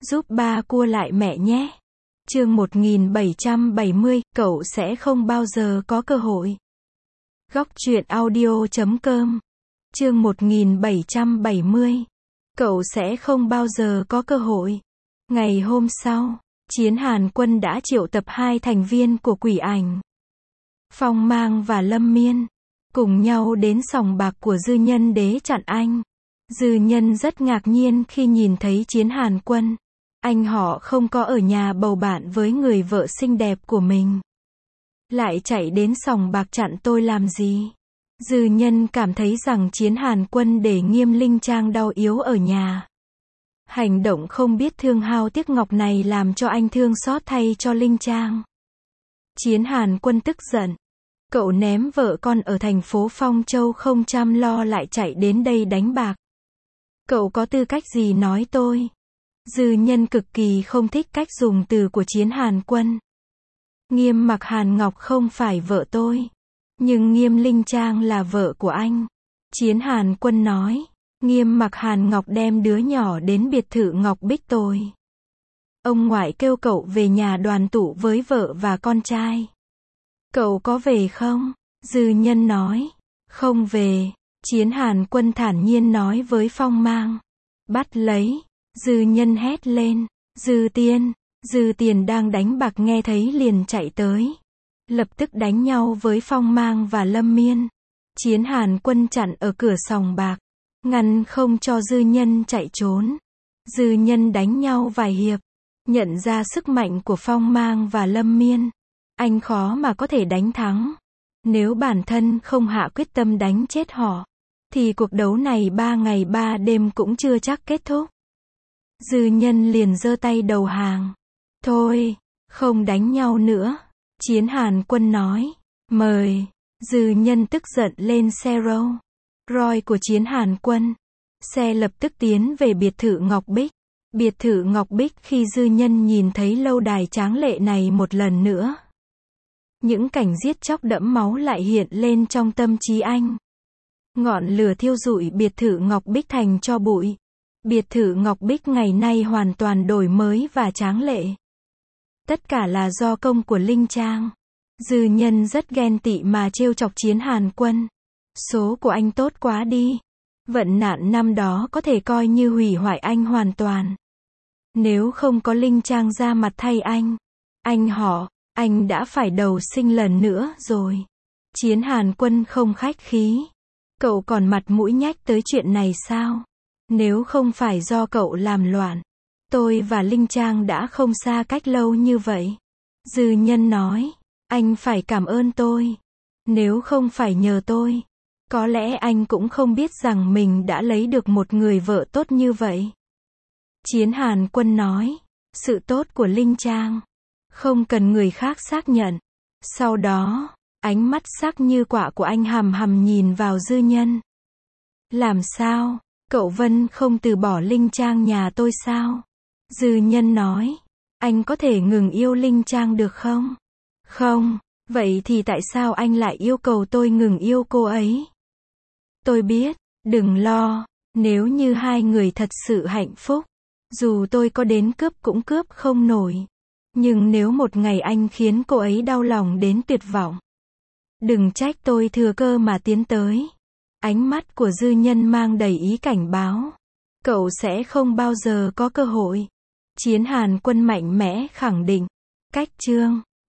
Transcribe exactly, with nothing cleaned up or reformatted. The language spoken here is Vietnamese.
Giúp ba cua lại mẹ nhé. Chương một nghìn bảy trăm bảy mươi, cậu sẽ không bao giờ có cơ hội. Góc truyện audio chấm com. Chương một nghìn bảy trăm bảy mươi. Cậu sẽ không bao giờ có cơ hội. Ngày hôm sau, Chiến Hàn Quân đã triệu tập hai thành viên của Quỷ Ảnh, Phong Mang và Lâm Miên, cùng nhau đến sòng bạc của Dư Nhân Đế chặn anh. Dư Nhân rất ngạc nhiên khi nhìn thấy Chiến Hàn Quân. Anh họ không có ở nhà bầu bạn với người vợ xinh đẹp của mình, lại chạy đến sòng bạc chặn tôi làm gì? Dư Nhân cảm thấy rằng Chiến Hàn Quân để Nghiêm Linh Trang đau yếu ở nhà. Hành động không biết thương hao tiếc ngọc này làm cho anh thương xót thay cho Linh Trang. Chiến Hàn Quân tức giận. Cậu ném vợ con ở thành phố Phong Châu không chăm lo lại chạy đến đây đánh bạc. Cậu có tư cách gì nói tôi? Dư Nhân cực kỳ không thích cách dùng từ của Chiến Hàn Quân. Nghiêm Mặc Hàn Ngọc không phải vợ tôi, nhưng Nghiêm Linh Trang là vợ của anh. Chiến Hàn Quân nói. Nghiêm Mặc Hàn Ngọc đem đứa nhỏ đến biệt thự Ngọc Bích tôi. Ông ngoại kêu cậu về nhà đoàn tụ với vợ và con trai. Cậu có về không? Dư Nhân nói. Không về. Chiến Hàn Quân thản nhiên nói với Phong Mang. Bắt lấy. Dư Nhân hét lên. Dư Tiên. Dư Tiền đang đánh bạc nghe thấy liền chạy tới. Lập tức đánh nhau với Phong Mang và Lâm Miên. Chiến Hàn Quân chặn ở cửa sòng bạc, ngăn không cho Dư Nhân chạy trốn. Dư Nhân đánh nhau vài hiệp, nhận ra sức mạnh của Phong Mang và Lâm Miên. Anh khó mà có thể đánh thắng. Nếu bản thân không hạ quyết tâm đánh chết họ, thì cuộc đấu này ba ngày ba đêm cũng chưa chắc kết thúc. Dư Nhân liền giơ tay đầu hàng. Thôi, không đánh nhau nữa. Chiến Hàn Quân nói. Mời. Dư Nhân tức giận lên xe Rolls Royce của Chiến Hàn Quân. Xe lập tức tiến về biệt thự Ngọc Bích. Biệt thự Ngọc Bích khi Dư Nhân nhìn thấy lâu đài tráng lệ này một lần nữa, những cảnh giết chóc đẫm máu lại hiện lên trong tâm trí anh. Ngọn lửa thiêu rụi biệt thự Ngọc Bích thành tro bụi. Biệt thự Ngọc Bích ngày nay hoàn toàn đổi mới và tráng lệ. Tất cả là do công của Linh Trang. Dư Nhân rất ghen tị mà trêu chọc Chiến Hàn Quân. Số của anh tốt quá đi. Vận nạn năm đó có thể coi như hủy hoại anh hoàn toàn. Nếu không có Linh Trang ra mặt thay anh, anh họ, anh đã phải đầu sinh lần nữa rồi. Chiến Hàn Quân không khách khí. Cậu còn mặt mũi nhách tới chuyện này sao? Nếu không phải do cậu làm loạn, tôi và Linh Trang đã không xa cách lâu như vậy. Dư Nhân nói. Anh phải cảm ơn tôi. Nếu không phải nhờ tôi, có lẽ anh cũng không biết rằng mình đã lấy được một người vợ tốt như vậy. Chiến Hàn Quân nói. Sự tốt của Linh Trang không cần người khác xác nhận. Sau đó, ánh mắt sắc như quả của anh hằm hằm nhìn vào Dư Nhân. Làm sao? Cậu Vân không từ bỏ Linh Trang nhà tôi sao? Dư Nhân nói. Anh có thể ngừng yêu Linh Trang được không? Không. Vậy thì tại sao anh lại yêu cầu tôi ngừng yêu cô ấy? Tôi biết. Đừng lo. Nếu như hai người thật sự hạnh phúc, dù tôi có đến cướp cũng cướp không nổi. Nhưng nếu một ngày anh khiến cô ấy đau lòng đến tuyệt vọng, đừng trách tôi thừa cơ mà tiến tới. Ánh mắt của Dư Nhân mang đầy ý cảnh báo. Cậu sẽ không bao giờ có cơ hội. Chiến Hàn Quân mạnh mẽ khẳng định. Cách chương